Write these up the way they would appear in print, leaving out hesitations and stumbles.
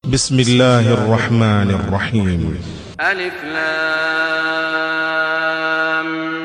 بسم الله الرحمن الرحيم. ألف لام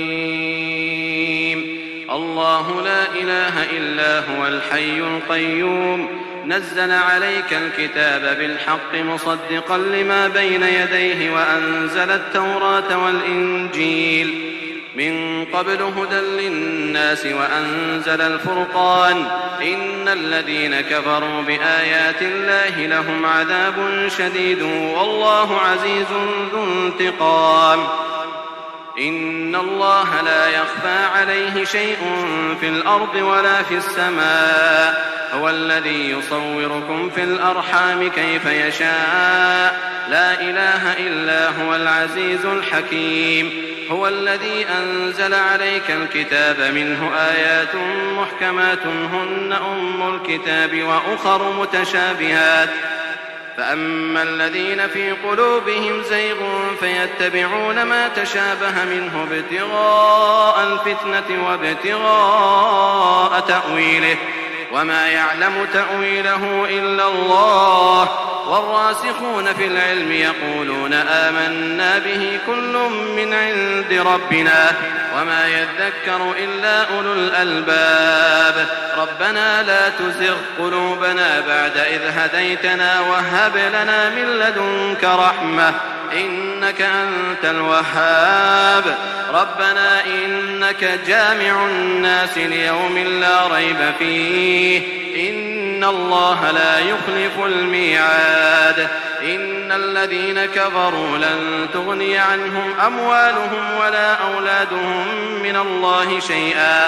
ميم. الله لا إله إلا هو الحي القيوم نزل عليك الكتاب بالحق مصدقا لما بين يديه وأنزل التوراة والإنجيل من قبل هدى للناس وأنزل الفرقان إن الذين كفروا بآيات الله لهم عذاب شديد والله عزيز ذو انتقام. إن الله لا يخفى عليه شيء في الأرض ولا في السماء هو الذي يصوركم في الأرحام كيف يشاء لا إله إلا هو العزيز الحكيم. هو الذي أنزل عليك الكتاب منه آيات محكمات هن أم الكتاب وأخر متشابهات فأما الذين في قلوبهم زيغ فيتبعون ما تشابه منه ابتغاء الفتنة وابتغاء تأويله وما يعلم تأويله إلا الله والراسخون في العلم يقولون آمنا به كل من عند ربنا وما يذكر إلا أولو الألباب. ربنا لا تزغ قلوبنا بعد إذ هديتنا وهب لنا من لدنك رحمة إنك أنت الوهاب. ربنا إنك جامع الناس ليوم لا ريب فيه إن الله لا يخلف الميعاد. إن الذين كفروا لن تغني عنهم أموالهم ولا أولادهم من الله شيئا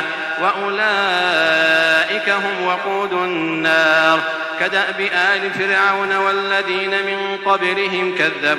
وأولئك هم وقود النار. كدأب آل فرعون والذين من قبلهم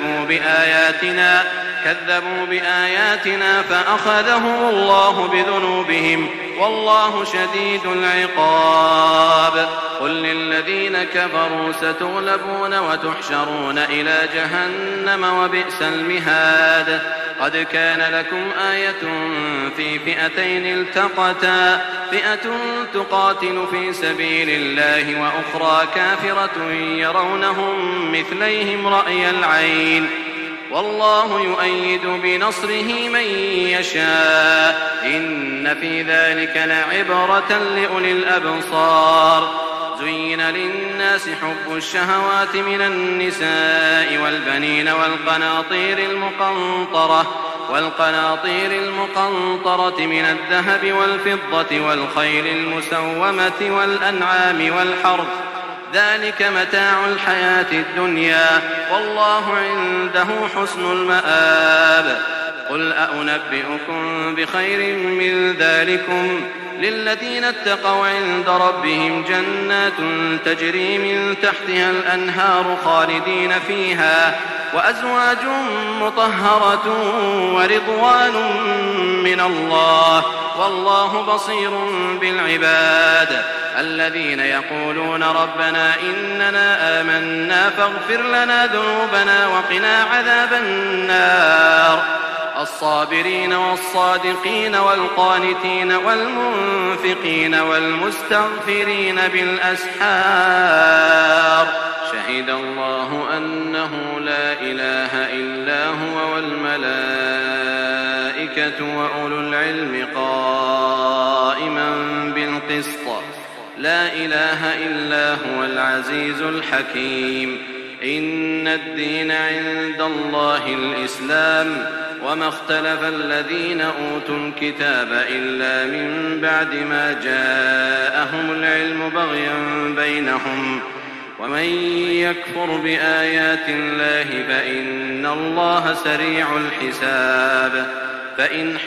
كذبوا بآياتنا فأخذهم الله بذنوبهم والله شديد العقاب. قل للذين كفروا ستغلبون وتحشرون إلى جهنم وبئس المهاد. قد كان لكم آية في فئتين التقتا فئة تقاتل في سبيل الله وأخرى كافرة يرونهم مثليهم رأي العين والله يؤيد بنصره من يشاء إن في ذلك لعبرة لأولي الأبصار. زين للناس حب الشهوات من النساء والبنين والقناطير المقنطرة من الذهب والفضة والخيل المسومة والأنعام والحرث ذلك متاع الحياة الدنيا والله عنده حسن المآب. قل أنبئكم بخير من ذلكم للذين اتقوا عند ربهم جنات تجري من تحتها الأنهار خالدين فيها وأزواج مطهرة ورضوان من الله والله بصير بالعباد. الذين يقولون ربنا إننا آمنا فاغفر لنا ذنوبنا وقنا عذاب النار. الصابرين والصادقين والقانتين والمنفقين والمستغفرين بالأسحار. شهد الله أنه لا إله إلا هو والملائكة وأولو العلم قائما بالقسط لا إله إلا هو العزيز الحكيم. إن الدين عند الله الإسلام وما اختلف الذين أوتوا الكتاب إلا من بعد ما جاءهم العلم بغيا بينهم ومن يكفر بآيات الله فإن الله سريع الحساب. فإن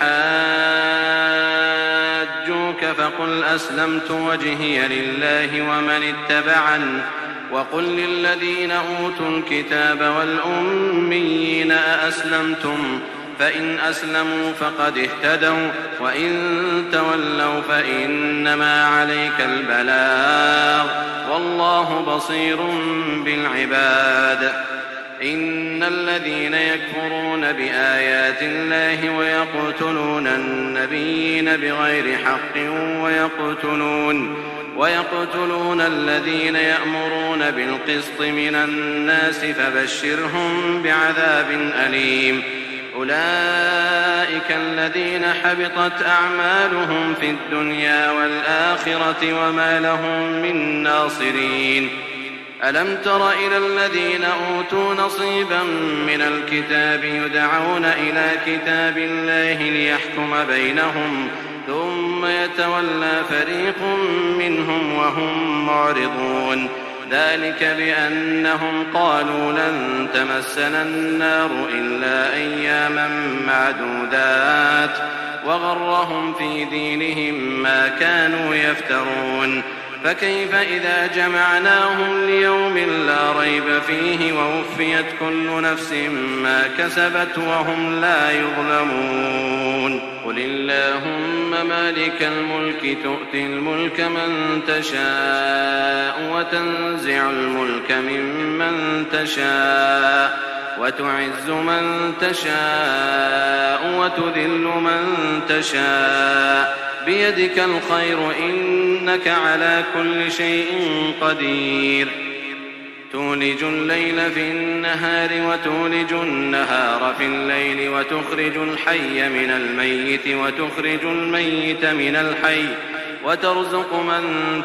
حاجوك فقل أسلمت وجهي لله ومن اتبعني وقل للذين أوتوا الكتاب والأميين أأسلمتم فإن أسلموا فقد اهتدوا وإن تولوا فإنما عليك البلاغ والله بصير بالعباد. إن الذين يكفرون بآيات الله ويقتلون النبيين بغير حق ويقتلون الذين يأمرون بالقسط من الناس فبشرهم بعذاب أليم. أولئك الذين حبطت أعمالهم في الدنيا والآخرة وما لهم من ناصرين. ألم تر إلى الذين أوتوا نصيبا من الكتاب يدعون إلى كتاب الله ليحكم بينهم ثم يتولى فريق منهم وهم معرضون. ذلك بأنهم قالوا لن تمسنا النار إلا أياما معدودات وغرهم في دينهم ما كانوا يفترون. فكيف إذا جمعناهم ليوم لا ريب فيه ووفيت كل نفس ما كسبت وهم لا يظلمون. قل اللهم مالك الملك تؤتي الملك من تشاء وتنزع الملك ممن تشاء وتعز من تشاء وتذل من تشاء بيدك الخير إنك على كل شيء قدير. تولج الليل في النهار وتولج النهار في الليل وتخرج الحي من الميت وتخرج الميت من الحي وترزق من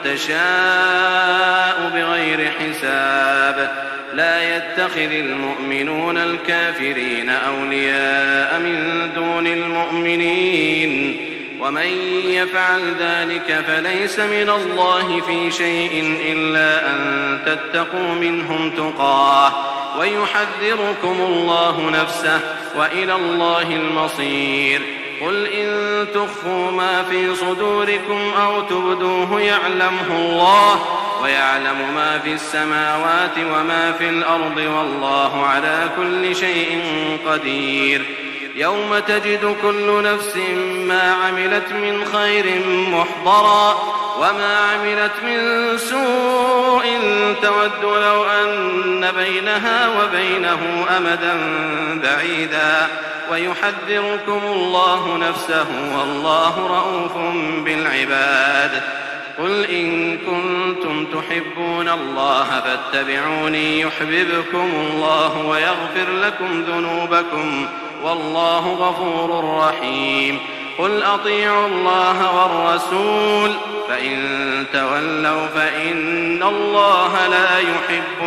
تشاء بغير حساب. لا يتخذ المؤمنون الكافرين أولياء من دون المؤمنين ومن يفعل ذلك فليس من الله في شيء إلا أن تتقوا منهم تقاه ويحذركم الله نفسه وإلى الله المصير. قل إن تخفوا ما في صدوركم أو تبدوه يعلمه الله ويعلم ما في السماوات وما في الأرض والله على كل شيء قدير. يوم تجد كل نفس ما عملت من خير محضرا وما عملت من سوء تود لو أن بينها وبينه أمدا بعيدا ويحذركم الله نفسه والله رؤوف بالعباد. قل إن كنتم تحبون الله فاتبعوني يحببكم الله ويغفر لكم ذنوبكم والله غفور رحيم. قل أطيعوا الله والرسول فإن تولوا فإن الله لا يحب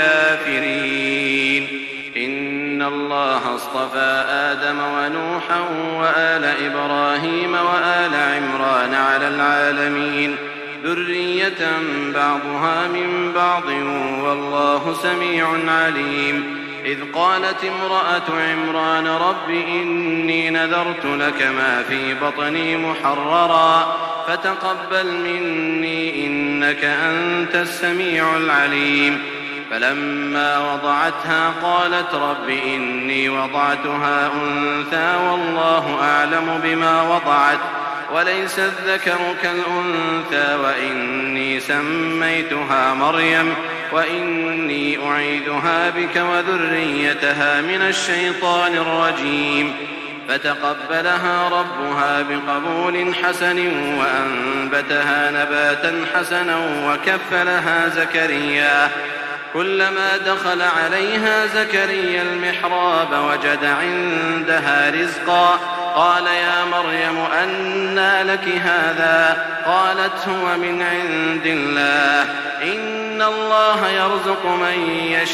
الكافرين. إن الله اصطفى آدم ونوحا وآل إبراهيم وآل عمران على العالمين ذرية بعضها من بعض والله سميع عليم. إذ قالت امرأة عمران رب إني نذرت لك ما في بطني محررا فتقبل مني إنك أنت السميع العليم. فلما وضعتها قالت رب إني وضعتها أنثى والله أعلم بما وضعت وليس الذكر كالأنثى وإني سميتها مريم وإني أعيذها بك وذريتها من الشيطان الرجيم. فتقبلها ربها بقبول حسن وأنبتها نباتا حسنا وكفلها زكريا. كلما دخل عليها زكريا المحراب وجد عندها رزقا قال يا مريم أنى لك هذا قالت هو من عند الله إن الله يرزق من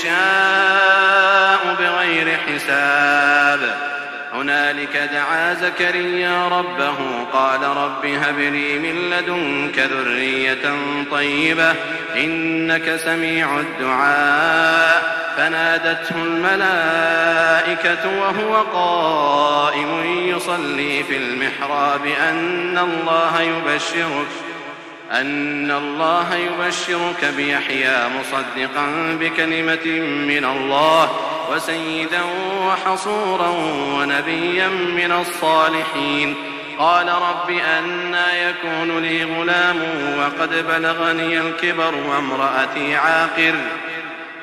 يشاء بغير حساب. هنالك دعا زكريا ربه قال رب هب لي من لدنك ذرية طيبة إنك سميع الدعاء. فنادته الملائكة وهو قائم يصلي في المحراب أن الله يبشرك بيحيى مصدقا بكلمة من الله وسيدا وحصورا ونبيا من الصالحين. قال رب أنى يكون لي غلام وقد بلغني الكبر وامرأتي عاقر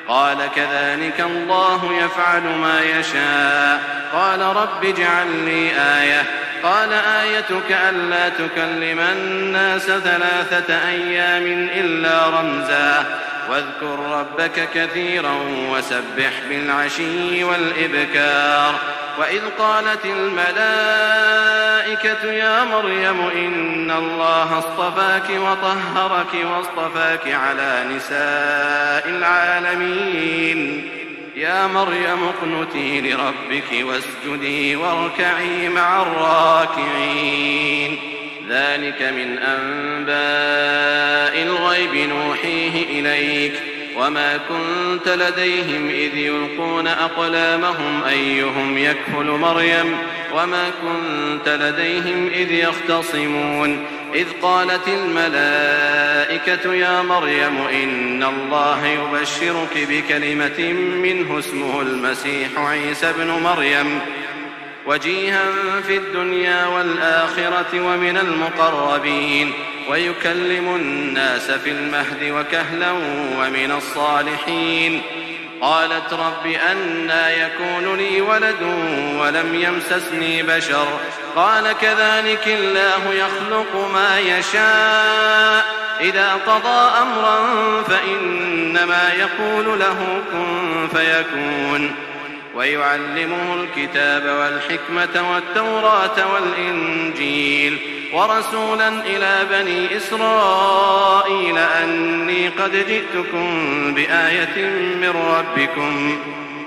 قال كذلك الله يفعل ما يشاء. قال رب اجعل لي آية. قال آيتك ألا تكلم الناس 3 أيام إلا رمزا واذكر ربك كثيرا وسبح بالعشي والإبكار. وإذ قالت الملائكة يا مريم إن الله اصطفاك وطهرك واصطفاك على نساء العالمين يا مريم اقنتي لربك واسجدي واركعي مع الراكعين. ذلك من أنباء الغيب نوحيه إليك وما كنت لديهم إذ يلقون أقلامهم أيهم يكفل مريم وما كنت لديهم إذ يختصمون. إذ قالت الملائكة يا مريم إن الله يبشرك بكلمة منه اسمه المسيح عيسى ابن مريم وجيها في الدنيا والآخرة ومن المقربين ويكلم الناس في المهد وكهلا ومن الصالحين. قالت رب أنى يكون لي ولد ولم يمسسني بشر قال كذلك الله يخلق ما يشاء إذا قضى أمرا فإنما يقول له كن فيكون. ويعلمه الكتاب والحكمة والتوراة والإنجيل ورسولا إلى بني إسرائيل أني قد جئتكم بآية من ربكم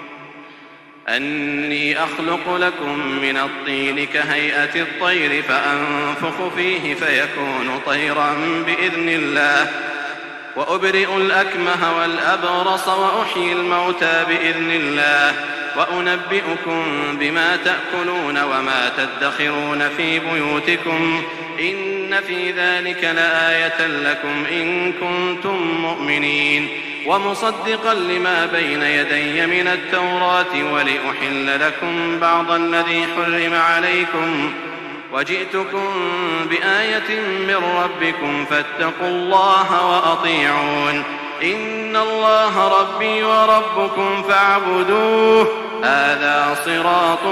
أني أخلق لكم من الطين كهيئة الطير فأنفخ فيه فيكون طيرا بإذن الله وأبرئ الأكمه والأبرص وأحيي الموتى بإذن الله وأنبئكم بما تأكلون وما تدخرون في بيوتكم إن في ذلك لآية لكم إن كنتم مؤمنين. ومصدقا لما بين يدي من التوراة ولأحل لكم بعض الذي حرم عليكم وجئتكم بآية من ربكم فاتقوا الله وأطيعون. إن الله ربي وربكم فاعبدوه هذا صراط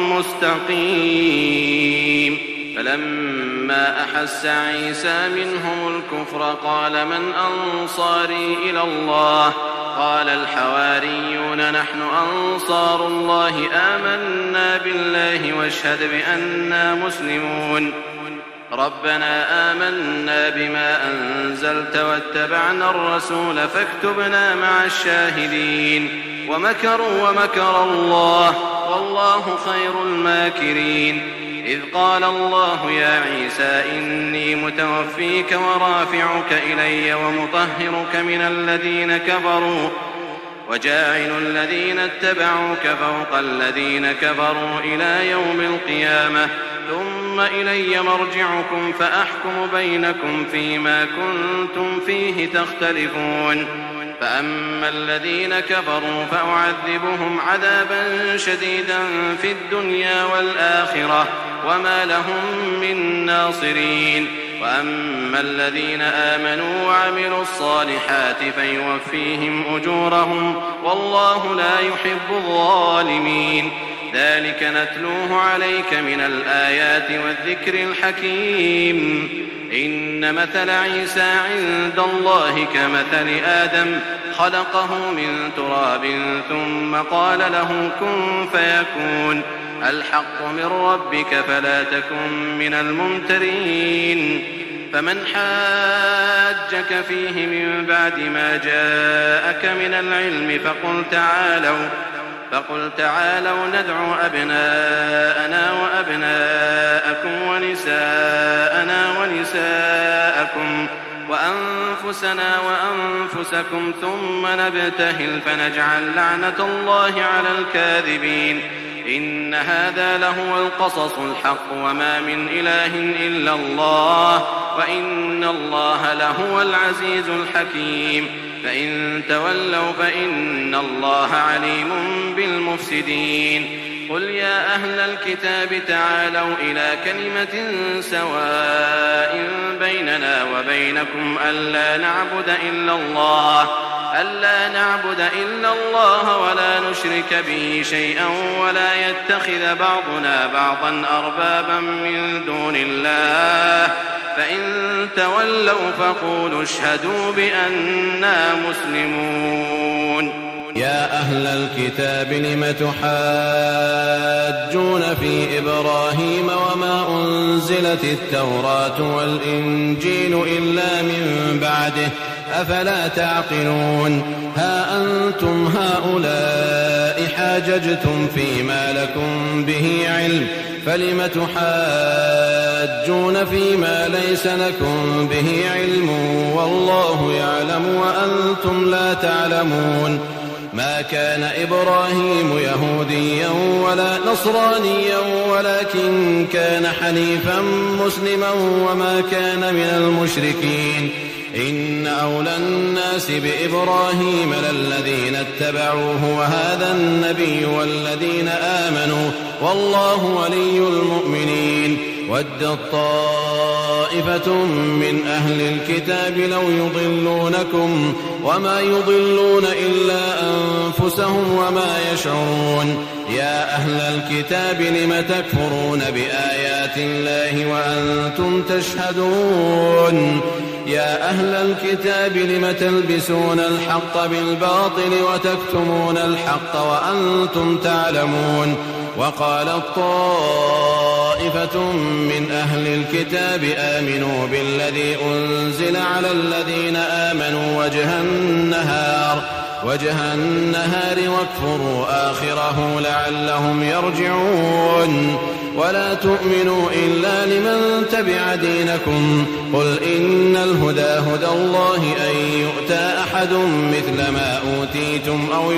مستقيم. فلما أحس عيسى منهم الكفر قال من أنصاري إلى الله قال الحواريون نحن أنصار الله آمنا بالله واشهد بأننا مسلمون. ربنا آمنا بما أنزلت واتبعنا الرسول فاكتبنا مع الشاهدين. ومكروا ومكر الله والله خير الماكرين. إذ قال الله يا عيسى إني متوفيك ورافعك إلي ومطهرك من الذين كفروا وجاعل الذين اتبعوك فوق الذين كفروا إلى يوم القيامة ثم إلي مرجعكم فأحكم بينكم فيما كنتم فيه تختلفون. فأما الذين كفروا فأعذبهم عذابا شديدا في الدنيا والآخرة وما لهم من ناصرين. وأما الذين آمنوا وعملوا الصالحات فيوفيهم أجورهم والله لا يحب الظالمين. ذلك نتلوه عليك من الآيات والذكر الحكيم. إن مثل عيسى عند الله كمثل آدم خلقه من تراب ثم قال له كن فيكون. الحق من ربك فلا تكن من الممترين. فمن حاجك فيه من بعد ما جاءك من العلم فقل تعالوا ندعو أبناءنا وأبناءكم ونساءنا ونساءكم وأنفسنا وأنفسكم ثم نبتهل فنجعل لعنة الله على الكاذبين. إن هذا لهو القصص الحق وما من إله إلا الله وإن الله لهو العزيز الحكيم. فإن تولوا فإن الله عليم بالمفسدين. قل يا أهل الكتاب تعالوا إلى كلمة سواء بيننا وبينكم ألا نعبد إلا الله ألا نعبد إلا الله ولا نشرك به شيئا ولا يتخذ بعضنا بعضا أربابا من دون الله فإن تولوا فقولوا اشهدوا بأننا مسلمون. يا أهل الكتاب لم تحاجون في إبراهيم وما أنزلت التوراة والإنجيل إلا من بعده أفلا تعقلون. ها أنتم هؤلاء حاججتم فيما لكم به علم فلم تحاجون فيما ليس لكم به علم والله يعلم وأنتم لا تعلمون. ما كان إبراهيم يهوديا ولا نصرانيا ولكن كان حنيفا مسلما وما كان من المشركين. إن أولى الناس بإبراهيم للذين اتبعوه وهذا النبي والذين آمنوا والله ولي المؤمنين. ودت طائفة من أهل الكتاب لو يضلونكم وما يضلون إلا أنفسهم وما يشعرون. يا أهل الكتاب لم تكفرون بآيات الله وأنتم تشهدون. يا أهل الكتاب لم تلبسون الحق بالباطل وتكتمون الحق وأنتم تعلمون. وقالت طائفة من أهل الكتاب آمنوا بالذي أنزل على الذين آمنوا وجه النهار واكفروا آخره لعلهم يرجعون. ولا تؤمنوا إلا لمن تبع دينكم قل إن الهدى هدى الله أن يؤتى أحد مثل ما أوتيتم أو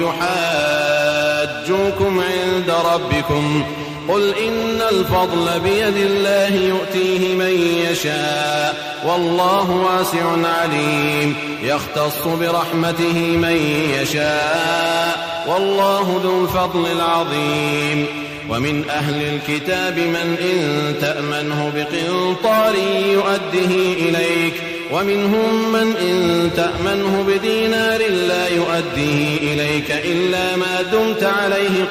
يحاجوكم عند ربكم قل إن الفضل بيد الله يؤتيه من يشاء والله واسع عليم. يختص برحمته من يشاء والله ذو الفضل العظيم. ومن أهل الكتاب من إن تأمنه بقنطار يؤده إليك ومنهم من إن تأمنه بدينار لا يؤده إليك إلا ما دمت عليه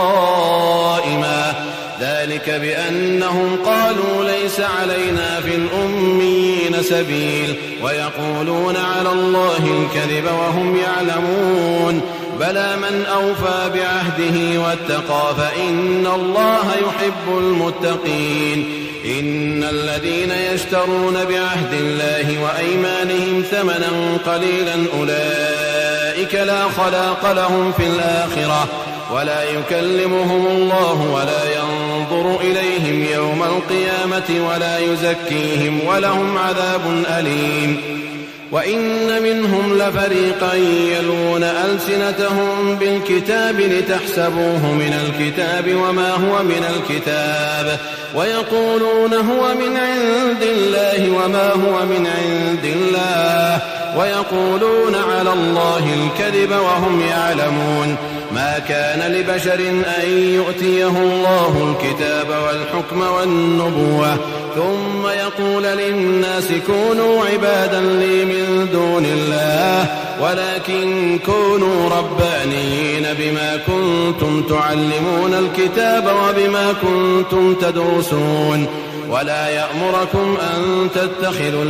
قائما ذلك بأنهم قالوا ليس علينا في الأميين سبيل ويقولون على الله الكذب وهم يعلمون. بلى من أوفى بعهده واتقى فإن الله يحب المتقين. إن الذين يشترون بعهد الله وأيمانهم ثمنا قليلا أولئك لا خلاق لهم في الآخرة ولا يكلمهم الله ولا ينظر إليهم يوم القيامة ولا يزكيهم ولهم عذاب أليم. وإن منهم لفريقا يلون ألسنتهم بالكتاب لتحسبوه من الكتاب وما هو من الكتاب ويقولون هو من عند الله وما هو من عند الله ويقولون على الله الكذب وهم يعلمون. ما كان لبشر أن يؤتيه الله الكتاب والحكم والنبوة ثم يقول للناس كونوا عبادا لي من دون الله ولكن كونوا ربانيين بما كنتم تعلمون الكتاب وبما كنتم تدرسون. ولا يأمركم أن تتخذوا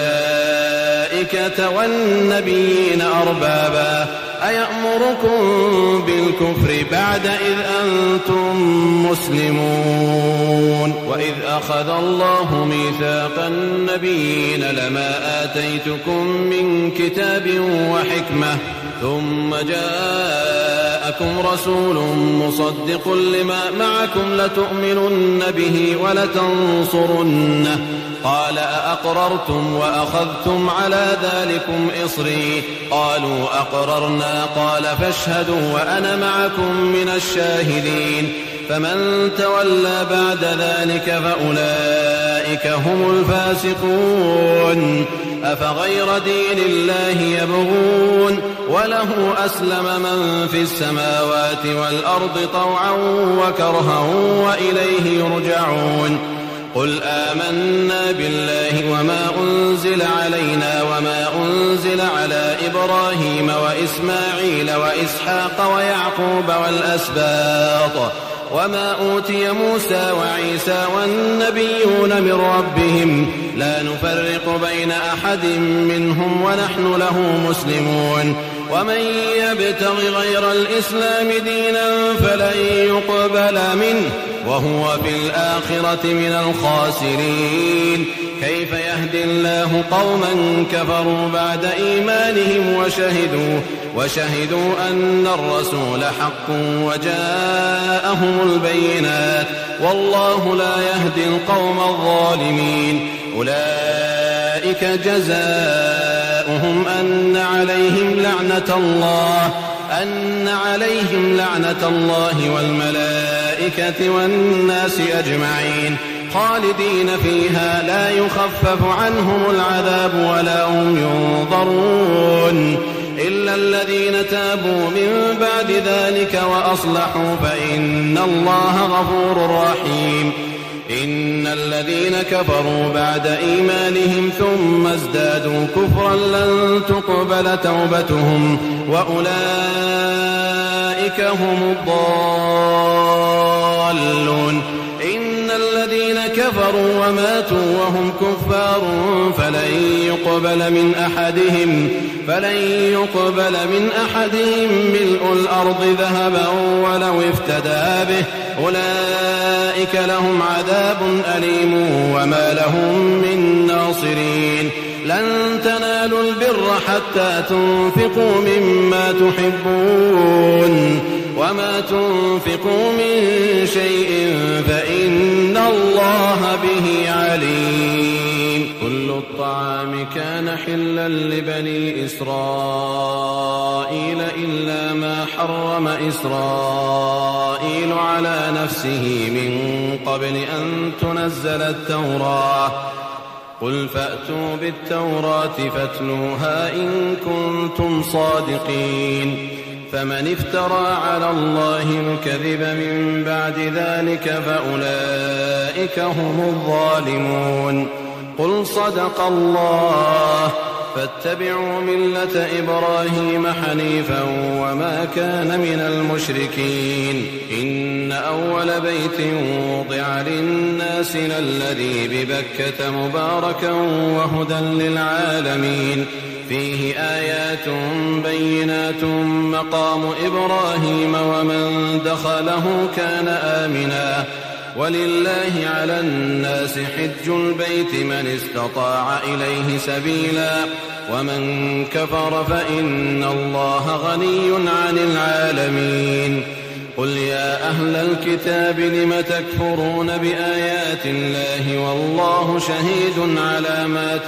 الملائكة والنبيين أربابا أيأمركم بالكفر بعد إذ أنتم مسلمون. وإذ أخذ الله ميثاق النبيين لما آتيتكم من كتاب وحكمة ثم جاءكم رسول مصدق لما معكم لتؤمنن به ولتنصرنه قال أأقررتم وأخذتم على ذلكم إصري قالوا أقررنا قال فاشهدوا وأنا معكم من الشاهدين. فمن تولى بعد ذلك فأولئك هم الفاسقون. أفغير دين الله يبغون وله أسلم من في السماوات والأرض طوعا وكرها وإليه يرجعون. قل آمنا بالله وما أنزل علينا وما أنزل تفضيل على إبراهيم وإسماعيل وإسحاق ويعقوب والأسباط وما أوتي موسى وعيسى والنبيون من ربهم لا نفرق بين أحد منهم ونحن له مسلمون ومن يبتغ غير الإسلام دينا فلن يقبل منه وهو في الآخرة من الخاسرين كيف يهدي الله قوما كفروا بعد إيمانهم وشهدوا أن الرسول حق وجاءهم البينات والله لا يهدي القوم الظالمين أولئك جزاؤهم أن عليهم لعنة الله والملائكة والناس أجمعين خالدين فيها لا يخفف عنهم العذاب ولا هم ينظرون إلا الذين تابوا من بعد ذلك وأصلحوا فإن الله غفور رحيم إن الذين كفروا بعد إيمانهم ثم ازدادوا كفرا لن تقبل توبتهم وأولئك هم الضالون إن الذين كفروا وماتوا وهم كفار فلن يقبل من أحدهم ملء الأرض ذهبا ولو افتدى به أولئك لهم عذاب أليم وما لهم من ناصرين لن تنالوا البر حتى تنفقوا مما تحبون وما تنفقوا من شيء فإن الله به عليم كل الطعام كان حلا لبني إسرائيل إلا ما حرم إسرائيل على نفسه من قبل أن تنزل التوراة قل فأتوا بالتوراة فاتلوها إن كنتم صادقين فمن افترى على الله الكذب من بعد ذلك فأولئك هم الظالمون قل صدق الله فاتبعوا ملة إبراهيم حنيفا وما كان من المشركين إن أول بيت وضع للناس الذي ببكة مباركا وهدى للعالمين فيه آيات بينات مقام إبراهيم ومن دخله كان آمنا ولله على الناس حج البيت من استطاع إليه سبيلا ومن كفر فإن الله غني عن العالمين قل يا أهل الكتاب لم تكفرون بآيات الله والله شهيد على ما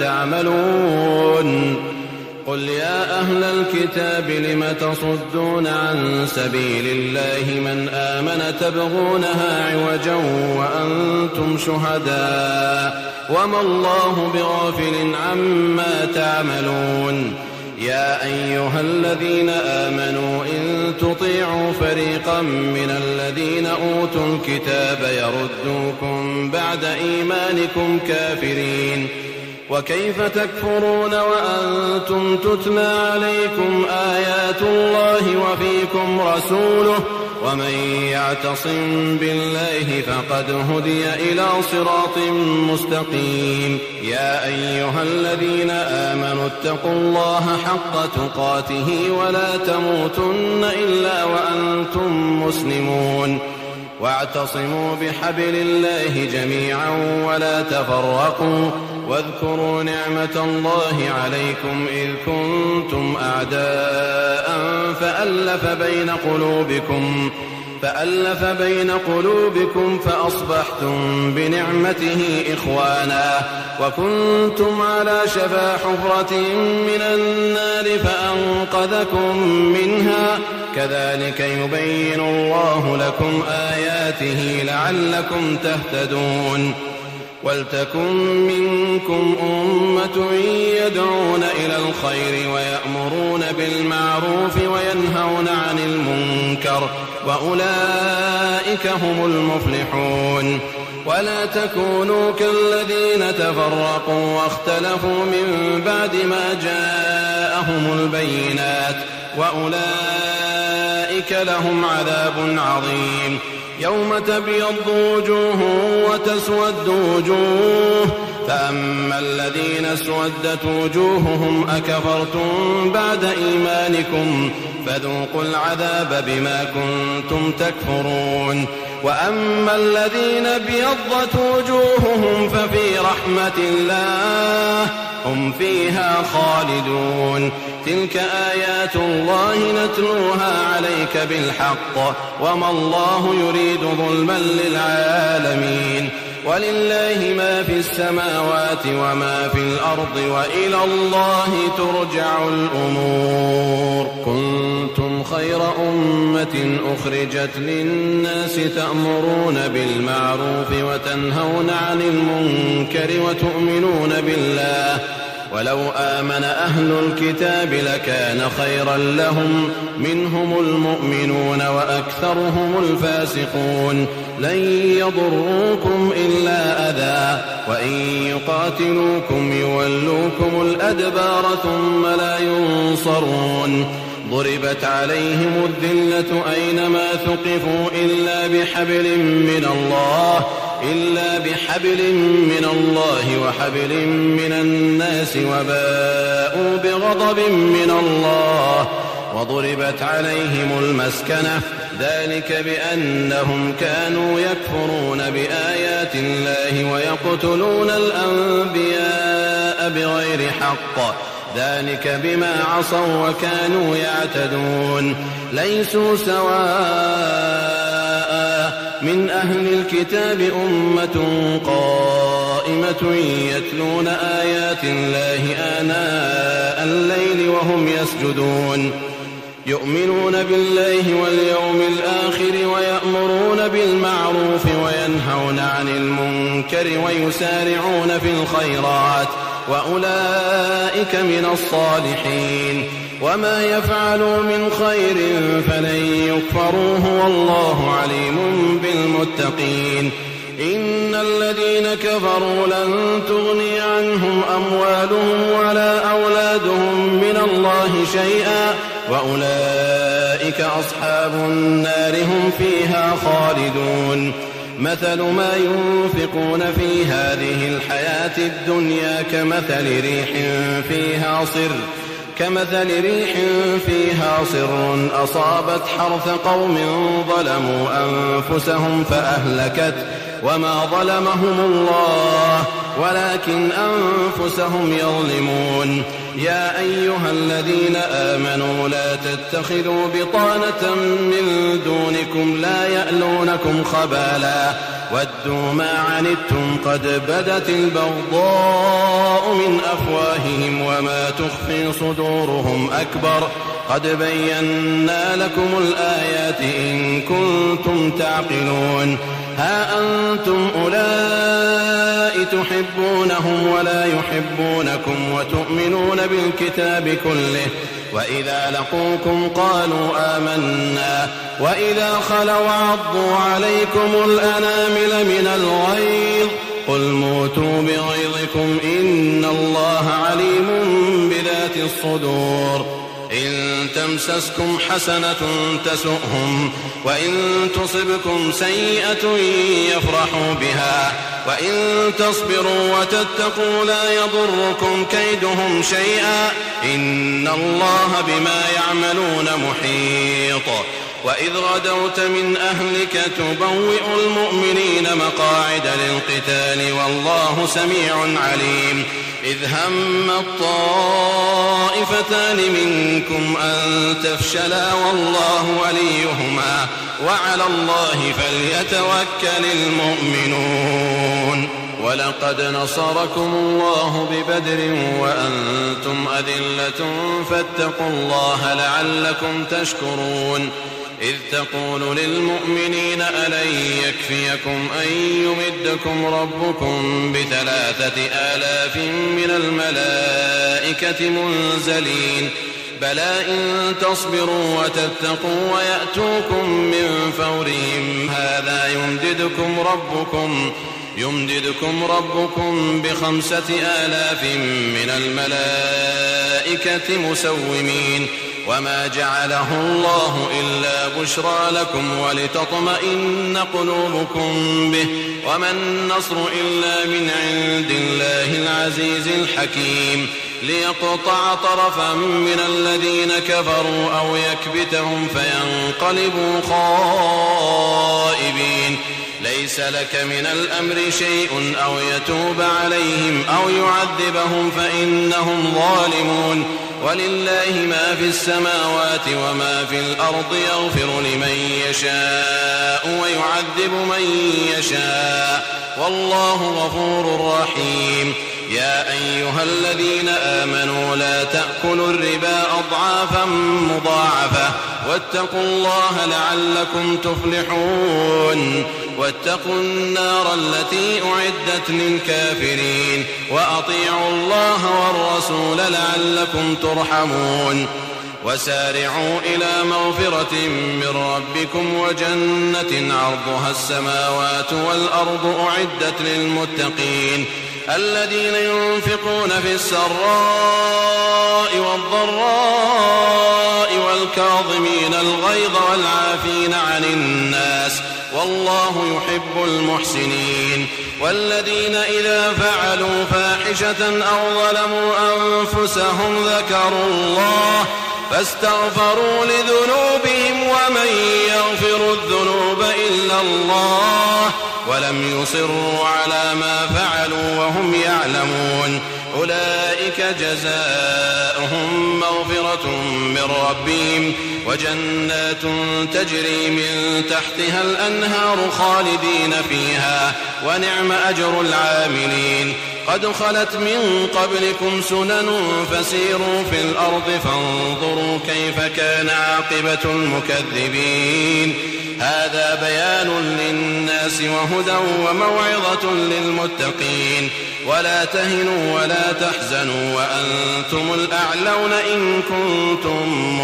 تعملون قل يا أهل الكتاب لم تصدون عن سبيل الله من آمن تبغونها عوجا وأنتم شهداء وما الله بغافل عما تعملون يا أيها الذين آمنوا إن تطيعوا فريقا من الذين أوتوا الكتاب يردوكم بعد إيمانكم كافرين وكيف تكفرون وأنتم تتلى عليكم آيات الله وفيكم رسوله ومن يعتصم بالله فقد هدي إلى صراط مستقيم يا أيها الذين آمنوا اتقوا الله حق تقاته ولا تموتن إلا وأنتم مسلمون واعتصموا بحبل الله جميعا ولا تفرقوا واذكروا نعمة الله عليكم إذ كنتم أعداء فألف بين قلوبكم فأصبحتم بنعمته إخوانا وكنتم على شفا حفرة من النار فأنقذكم منها كذلك يبين الله لكم آياته لعلكم تهتدون ولتكن منكم أمة يدعون إلى الخير ويأمرون بالمعروف وينهون عن المنكر المنكر وأولئك هم المفلحون. ولا تكونوا كالذين تفرقوا واختلفوا من بعد ما جاءهم البينات وأولئك لهم عذاب عظيم. يوم تبيض وجوه وتسود وجوه، فأما الذين اسودت وجوههم أكفرتم بعد إيمانكم فذوقوا العذاب بما كنتم تكفرون. وأما الذين ابيضت وجوههم ففي رحمة الله هم فيها خالدون. تلك آيات الله نتلوها عليك بالحق وما الله يريد ظلما للعالمين. ولله ما في السماوات وما في الأرض وإلى الله ترجع الأمور. كنتم خير أمة أخرجت للناس تأمرون بالمعروف وتنهون عن المنكر وتؤمنون بالله، ولو آمن أهل الكتاب لكان خيرا لهم منهم المؤمنون وأكثرهم الفاسقون. لن يضروكم إلا أذى وإن يقاتلوكم يولوكم الأدبار ثم لا ينصرون. ضربت عليهم الذلة أينما ثقفوا إلا بحبل من الله وحبل من الناس وباءوا بغضب من الله. وضربت عليهم المسكنة ذلك بأنهم كانوا يكفرون بآيات الله ويقتلون الأنبياء بغير حق ذلك بما عصوا وكانوا يعتدون. ليسوا سواء من أهل الكتاب أمة قائمة يتلون آيات الله آناء الليل وهم يسجدون، يؤمنون بالله واليوم الآخر ويأمرون بالمعروف وينهون عن المنكر ويسارعون في الخيرات وأولئك من الصالحين. وما يفعلوا من خير فلن يكفروه والله عليم بالمتقين. إن الذين كفروا لن تغني عنهم أموالهم ولا أولادهم من الله شيئا وأولئك أصحاب النار هم فيها خالدون. مثل ما ينفقون في هذه الحياة الدنيا كمثل ريح فيها صر أصابت حرث قوم ظلموا أنفسهم فأهلكت وما ظلمهم الله ولكن أنفسهم يظلمون. يا أيها الذين آمنوا لا تتخذوا بطانة من دونكم لا يألونكم خبالا ودوا ما عنتم قد بدت البغضاء من أفواههم وما تخفي صدورهم أكبر قد بينا لكم الآيات إن كنتم تعقلون. ها أنتم أولئك تحبونهم ولا يحبونكم وتؤمنون بالكتاب كله وإذا لقوكم قالوا آمنا وإذا خلوا عضوا عليكم الأنامل من الغيظ قل موتوا بغيظكم إن الله عليم بذات الصدور. إن تمسسكم حسنة تسؤهم وإن تصبكم سيئة يفرحوا بها وإن تصبروا وتتقوا لا يضركم كيدهم شيئا إن الله بما يعملون محيط. وإذ غدوت من أهلك تبوئ المؤمنين مقاعد للقتال والله سميع عليم. إذ هم الطائفتان منكم أن تفشلا والله وليهما وعلى الله فليتوكل المؤمنون. ولقد نصركم الله ببدر وأنتم أذلة فاتقوا الله لعلكم تشكرون. إذ تقول للمؤمنين ألن يكفيكم أن يمدكم ربكم ب3,000 من الملائكة منزلين بلى إن تصبروا وتتقوا ويأتوكم من فورهم هذا يمددكم ربكم ب5,000 من الملائكة مسومين وما جعله الله إلا بشرى لكم ولتطمئن قلوبكم به وما النصر إلا من عند الله العزيز الحكيم ليقطع طرفا من الذين كفروا أو يكبتهم فينقلبوا خائبين ليس لك من الأمر شيء أو يتوب عليهم أو يعذبهم فإنهم ظالمون ولله ما في السماوات وما في الأرض يغفر لمن يشاء ويعذب من يشاء والله غفور رحيم يا أيها الذين آمنوا لا تأكلوا الربا أضعافا مضاعفة واتقوا الله لعلكم تفلحون واتقوا النار التي أعدت للكافرين وأطيعوا الله والرسول لعلكم ترحمون وسارعوا إلى مغفرة من ربكم وجنة عرضها السماوات والأرض أعدت للمتقين الذين ينفقون في السراء والضراء والكاظمين الغيظ والعافين عن الناس والله يحب المحسنين والذين إذا فعلوا فاحشة أو ظلموا أنفسهم ذكروا الله فاستغفروا لذنوبهم ومن يغفر الذنوب إلا الله ولم يصروا على ما فعلوا وهم يعلمون أولئك جزاؤهم مغفرة من ربهم وجنات تجري من تحتها الأنهار خالدين فيها ونعم أجر العاملين قد خلت من قبلكم سنن فسيروا في الأرض فانظروا كيف كان عاقبة المكذبين هذا بيان للناس وهدى وموعظة للمتقين ولا تهنوا ولا تحزنوا وأنتم الأعلون إن كنتم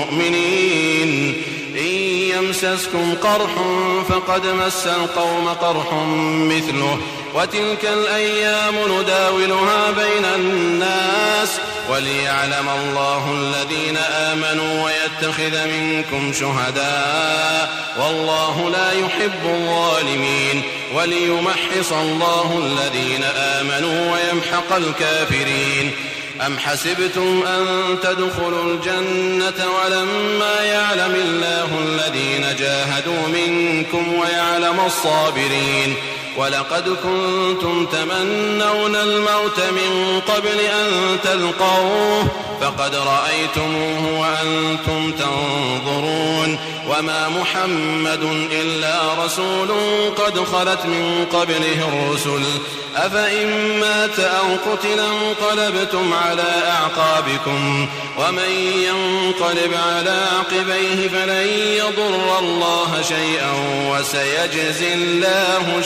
مؤمنين إن يمسسكم قرح فقد مس القوم قرح مثله وتلك الأيام نداولها بين الناس وليعلم الله الذين آمنوا ويتخذ منكم شهداء والله لا يحب الظالمين وليمحص الله الذين آمنوا ويمحق الكافرين أم حسبتم أن تدخلوا الجنة ولما يعلم الله الذين جاهدوا منكم ويعلم الصابرين ولقد كنتم تمنون الموت من قبل أن تلقوه فقد رأيتموه وأنتم تنظرون وما محمد إلا رسول قد خلت من قبله الرسل أفإن مات أو قتل انقلبتم على أعقابكم ومن ينقلب على عقبيه فلن يضر الله شيئا وسيجزي الله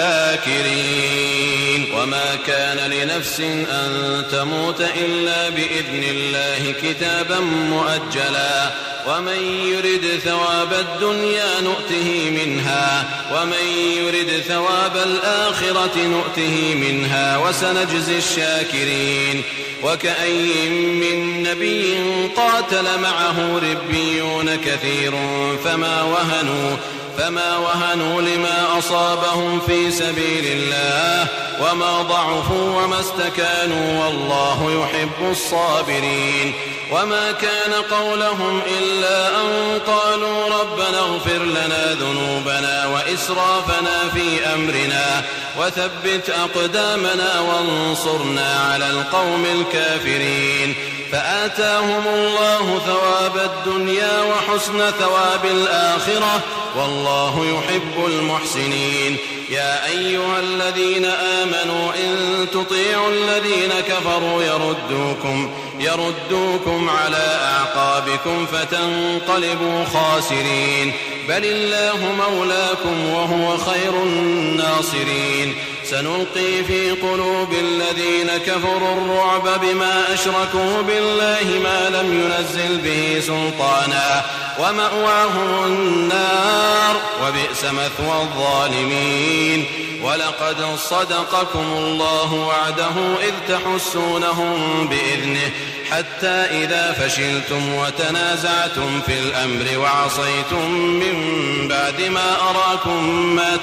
الشاكرين وما كان لنفس أن تموت إلا بإذن الله كتابا مؤجلا ومن يرد ثواب الدنيا نؤته منها ومن يرد ثواب الآخرة نؤته منها وسنجزي الشاكرين وكأي من نبي قاتل معه ربيون كثير فما وهنوا لما أصابهم في سبيل الله وما ضعفوا وما استكانوا والله يحب الصابرين وما كان قولهم إلا أن قالوا ربنا اغفر لنا ذنوبنا وإسرافنا في أمرنا وثبت أقدامنا وانصرنا على القوم الكافرين فآتاهم الله ثواب الدنيا وحسن ثواب الآخرة والله يحب المحسنين يا أيها الذين آمنوا إن تطيعوا الذين كفروا يردوكم على أعقابكم فتنقلبوا خاسرين بل الله مولاكم وهو خير الناصرين سنلقي في قلوب الذين كفروا الرعب بما أشركوا بالله ما لم ينزل به سلطانا ومأواهم النار وبئس مثوى الظالمين. ولقد صدقكم الله وعده إذ تحسونهم بإذنه حتى إذا فشلتم وتنازعتم في الأمر وعصيتم من بعد ما أراكم ما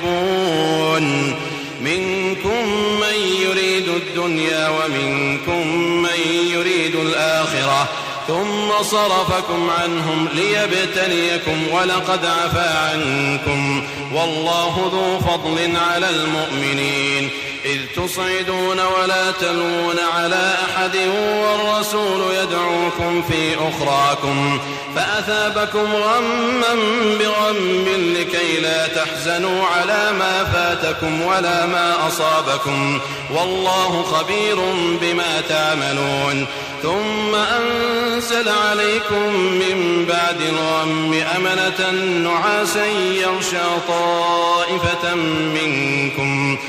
تحبون منكم من يريد الدنيا ومنكم من يريد الآخرة ثم صرفكم عنهم ليبتليكم ولقد عفا عنكم والله ذو فضل على المؤمنين إذ تصعدون ولا تلوون على أحد والرسول يدعوكم في أخراكم فأثابكم غما بغم لكي لا تحزنوا على ما فاتكم ولا ما أصابكم والله خبير بما تعملون. ثم أنزل عليكم من بعد الغم أمنة نعاسا يغشى طائفة منكم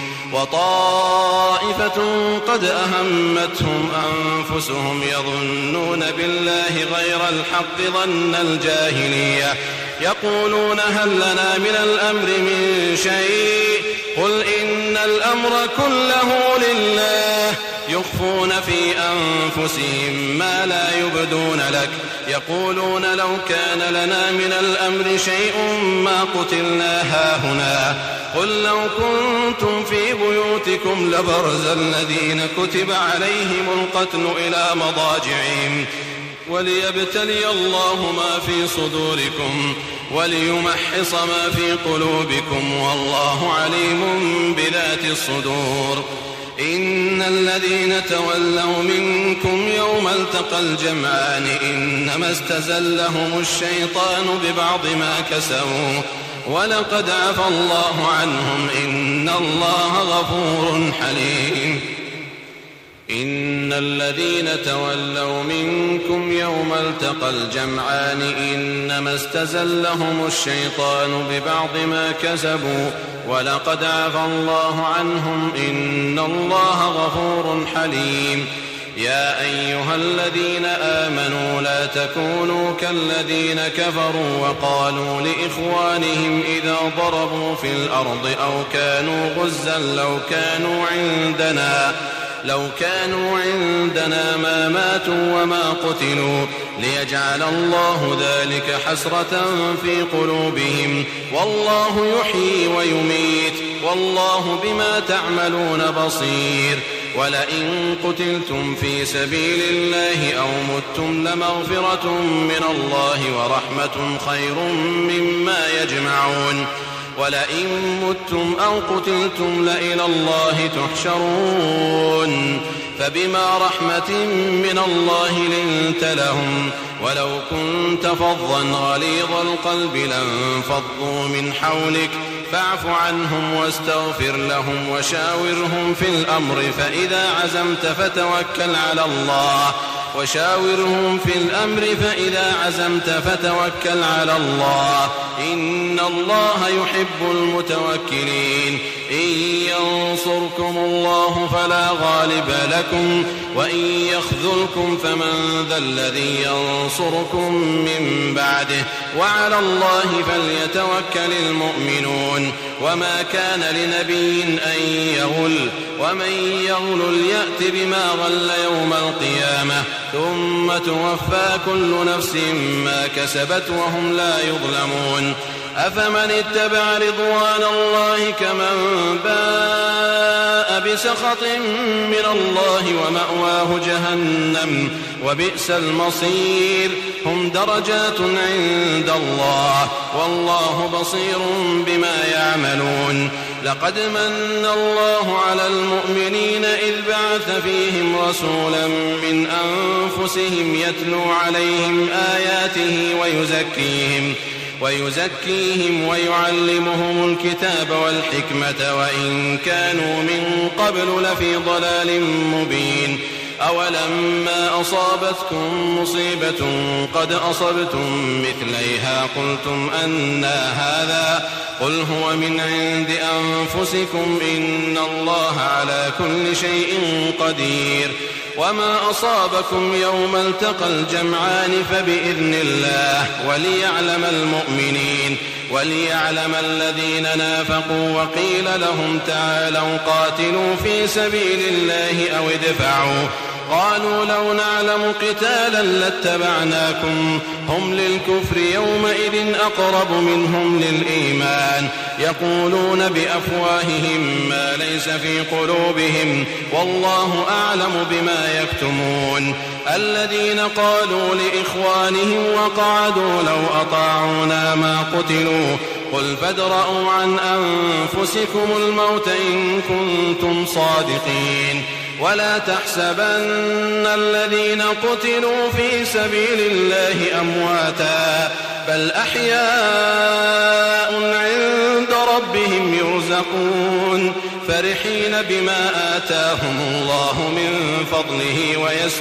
وطائفة قد أهمتهم أنفسهم يظنون بالله غير الحق ظن الجاهلية يقولون هل لنا من الأمر من شيء قل إن الأمر كله لله يخفون في أنفسهم ما لا يبدون لك يقولون لو كان لنا من الأمر شيء ما قتلنا هاهنا قل لو كنتم في بيوتكم لبرز الذين كتب عليهم القتل إلى مضاجعهم وليبتلي الله ما في صدوركم وليمحص ما في قلوبكم والله عليم بذات الصدور. إن الذين تولوا منكم يوم التقى الجمعان إنما استزلهم الشيطان ببعض ما كسبوا ولقد عفا الله عنهم إن الله غفور حليم. إن الذين تولوا منكم يوم التقى الجمعان إنما استزلهم الشيطان ببعض ما كسبوا ولقد عفا الله عنهم إن الله غفور حليم. يا أيها الذين آمنوا لا تكونوا كالذين كفروا وقالوا لإخوانهم إذا ضربوا في الأرض أو كانوا غزا لو كانوا عندنا ما ماتوا وما قتلوا ليجعل الله ذلك حسرة في قلوبهم والله يحيي ويميت والله بما تعملون بصير. ولئن قتلتم في سبيل الله أو متم لمغفرة من الله ورحمة خير مما يجمعون. ولئن متم أو قتلتم لإلى الله تحشرون فبما رحمة من الله لنت لهم ولو كنت فظا غليظ القلب لانفضوا من حولك فاعف عنهم واستغفر لهم وشاورهم في الأمر فإذا عزمت فتوكل على الله إن الله يحب المتوكلين. إن ينصركم الله فلا غالب لكم وإن يخذلكم فمن ذا الذي ينصركم من بعده وعلى الله فليتوكل المؤمنون. وما كان لنبي أن يغل ومن يغل يأت بما غل يوم القيامة ثم توفى كل نفس ما كسبت وهم لا يظلمون. أفمن اتبع رضوان الله كمن باء بسخط من الله ومأواه جهنم وبئس المصير. هم درجات عند الله والله بصير بما يعملون. لقد من الله على المؤمنين إذ بعث فيهم رسولا من أنفسهم يتلو عليهم آياته ويزكيهم ويعلمهم الكتاب والحكمة وإن كانوا من قبل لفي ضلال مبين. أولما أصابتكم مصيبة قد أصبتم مثليها قلتم أنى هذا قل هو من عند أنفسكم إن الله على كل شيء قدير وما أصابكم يوم التقى الجمعان فبإذن الله وليعلم الذين نافقوا وقيل لهم تعالوا قاتلوا في سبيل الله أو ادفعوا قالوا لو نعلم قتالا لاتبعناكم هم للكفر يومئذ أقرب منهم للإيمان يقولون بأفواههم ما ليس في قلوبهم والله أعلم بما يكتمون الذين قالوا لإخوانهم وقعدوا لو أطاعونا ما قتلوا قل فادرءوا عن أنفسكم الموت إن كنتم صادقين ولا تحسبن الذين قتلوا في سبيل الله أمواتا بل أحياء عند ربهم يرزقون فرحين بما آتاهم الله من فضله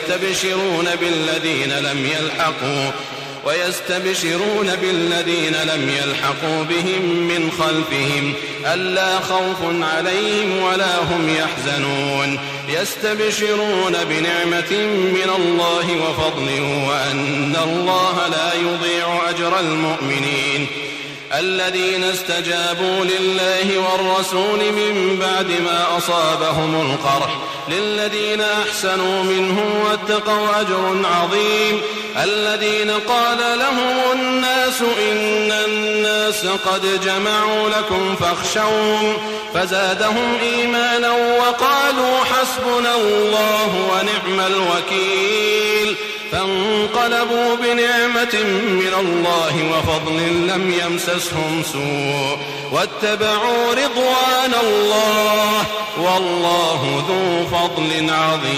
ويستبشرون بالذين لم يلحقوا بهم من خلفهم ألا خوف عليهم ولا هم يحزنون يستبشرون بنعمة من الله وفضل وأن الله لا يضيع أجر المؤمنين الذين استجابوا لله والرسول من بعد ما أصابهم القرح للذين أحسنوا منهم واتقوا أجر عظيم الذين قال لهم الناس إن الناس قد جمعوا لكم فاخشوهم فزادهم إيمانا وقالوا حسبنا الله ونعم الوكيل فانقلبوا بنعمة من الله وفضل لم يمسسهم سوء واتبعوا رضوان الله والله ذو فضل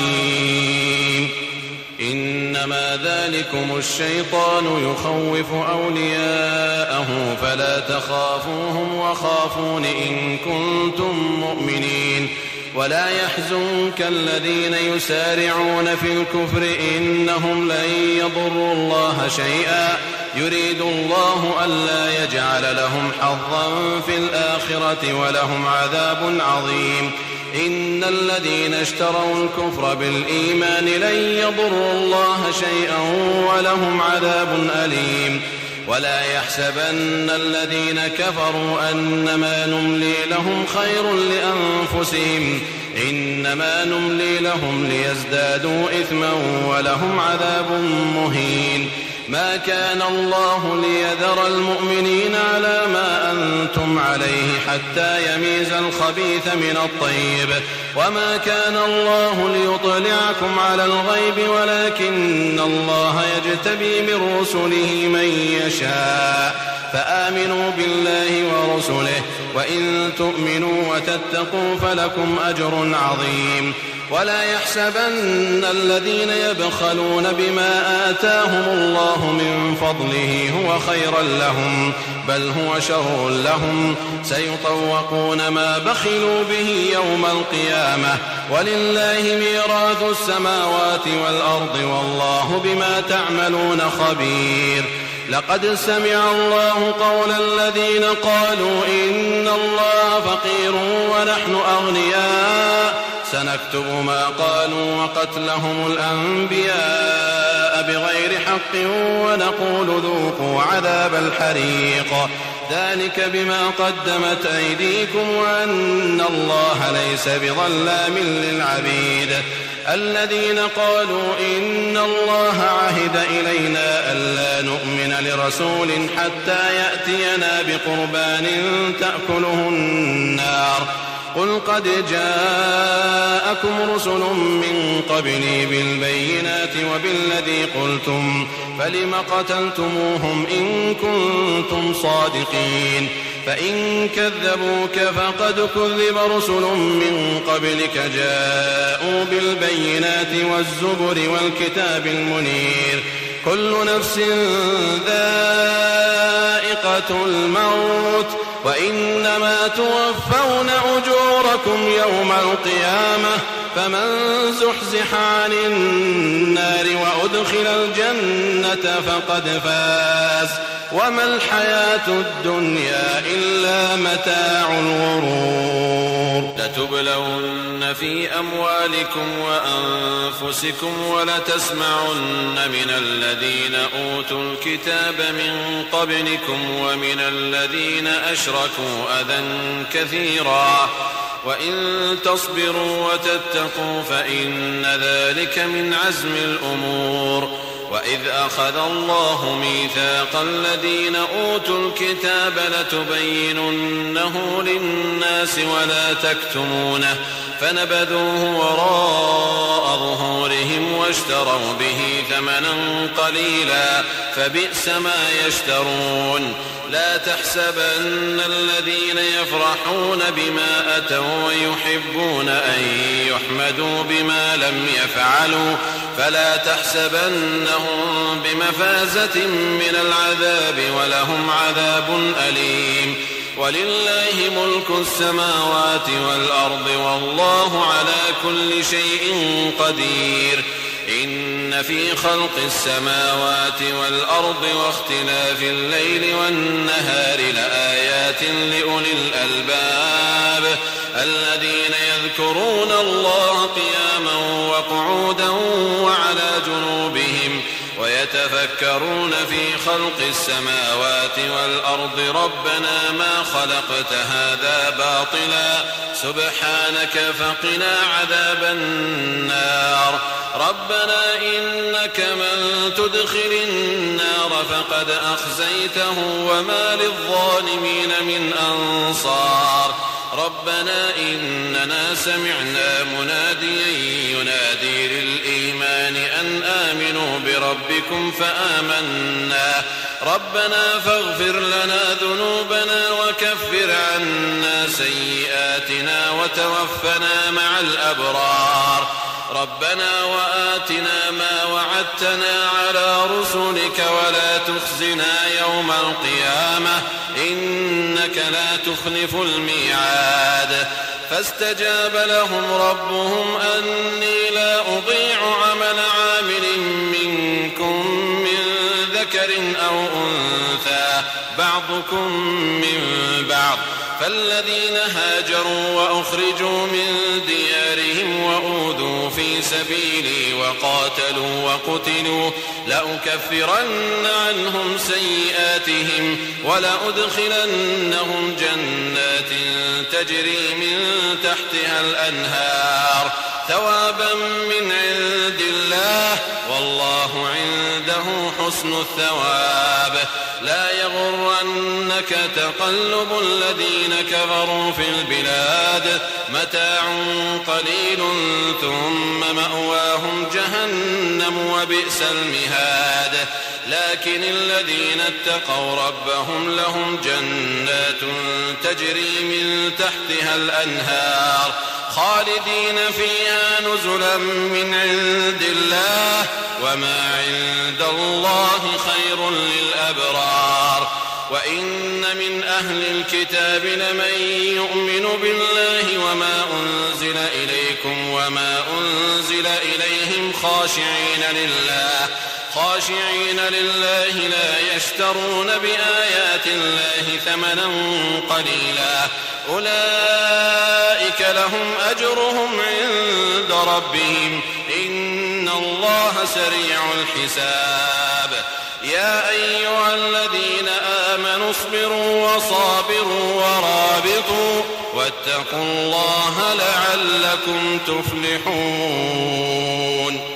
عظيم إنما ذلكم الشيطان يخوف أولياءه فلا تخافوهم وخافون إن كنتم مؤمنين ولا يحزنك الذين يسارعون في الكفر إنهم لن يضروا الله شيئا يريد الله ألا يجعل لهم حظا في الآخرة ولهم عذاب عظيم إن الذين اشتروا الكفر بالإيمان لن يضروا الله شيئا ولهم عذاب أليم ولا يحسبن الذين كفروا أنما نملي لهم خير لأنفسهم إنما نملي لهم ليزدادوا إثما ولهم عذاب مهين ما كان الله ليذر المؤمنين على ما أنتم عليه حتى يميز الخبيث من الطيب وما كان الله ليطلعكم على الغيب ولكن الله يجتبي من رسله من يشاء فآمنوا بالله ورسله وإن تؤمنوا وتتقوا فلكم أجر عظيم ولا يحسبن الذين يبخلون بما آتاهم الله من فضله هو خيرا لهم بل هو شر لهم سيطوقون ما بخلوا به يوم القيامة ولله ميراث السماوات والأرض والله بما تعملون خبير لقد سمع الله قول الذين قالوا إن الله فقير ونحن أغنياء سنكتب ما قالوا وقتلهم الأنبياء بغير حق ونقول ذوقوا عذاب الحريق ذلك بما قدمت أيديكم وأن الله ليس بظلام للعبيد الذين قالوا إن الله عهد إلينا ألا نؤمن لرسول حتى يأتينا بقربان تأكله النار قل قد جاءكم رسل من قبلي بالبينات وبالذي قلتم فلم قتلتموهم إن كنتم صادقين فإن كذبوك فقد كذب رسل من قبلك جاءوا بالبينات والزبر والكتاب المنير كل نفس ذائقة الموت وإنما توفون أجوركم يوم القيامة فمن زحزح عن النار وأدخل الجنة فقد فاز وما الحياة الدنيا إلا متاع الغرور لتبلون في أموالكم وأنفسكم ولتسمعن من الذين أوتوا الكتاب من قبلكم ومن الذين أشركوا أذى كثيرا وإن تصبروا وتتقوا فإن ذلك من عزم الأمور وإذ أخذ الله ميثاق الذين أوتوا الكتاب لتبيننه للناس ولا تكتمونه فنبذوه وراء ظهورهم واشتروا به ثمنا قليلا فبئس ما يشترون لا تحسبن الذين يفرحون بما أتوا ويحبون أن يحمدوا بما لم يفعلوا فلا تحسبنهم بمفازة من العذاب ولهم عذاب أليم ولله ملك السماوات والأرض والله على كل شيء قدير إن في خلق السماوات والأرض واختلاف الليل والنهار لآيات لأولي الألباب الذين يذكرون الله قياما وقعودا وعلى جنوبهم ويتفكرون في خلق السماوات والأرض ربنا ما خلقت هذا باطلا سبحانك فقنا عذاب النار ربنا إنك من تدخل النار فقد أخزيته وما للظالمين من أنصار ربنا إننا سمعنا مناديا ينادي للإيمان أن آمنوا بربكم فآمنا ربنا فاغفر لنا ذنوبنا وكفر عنا سيئاتنا وتوفنا مع الأبرار ربنا وآتنا ما وعدتنا على رسلك ولا تخزنا يوم القيامة إنك لا تخلف الميعاد فاستجاب لهم ربهم أني لا أضيع عمل عامل منكم من ذكر أو أنثى بعضكم من بعض فالذين هاجروا وأخرجوا من ديارهم وأوذوا في سبيلي وقاتلوا وقتلوا لأكفرن عنهم سيئاتهم ولأدخلنهم جنات تجري من تحتها الأنهار ثوابا من عند الله والله عنده حسن الثواب لا يغرنك تقلب الذين كفروا في البلاد متاع قليل ثم مأواهم جهنم وبئس المهاد لكن الذين اتقوا ربهم لهم جنات تجري من تحتها الأنهار خالدين فيها نزلا من عند الله وما عند الله خير للأبرار وإن من أهل الكتاب لمن يؤمن بالله وما أنزل إليكم وما أنزل إليهم خاشعين لله لا يشترون بآيات الله ثمنا قليلا أولئك لهم أجرهم عند ربهم إن الله سريع الحساب يا أيها الذين آمنوا اصبروا وصابروا ورابطوا واتقوا الله لعلكم تفلحون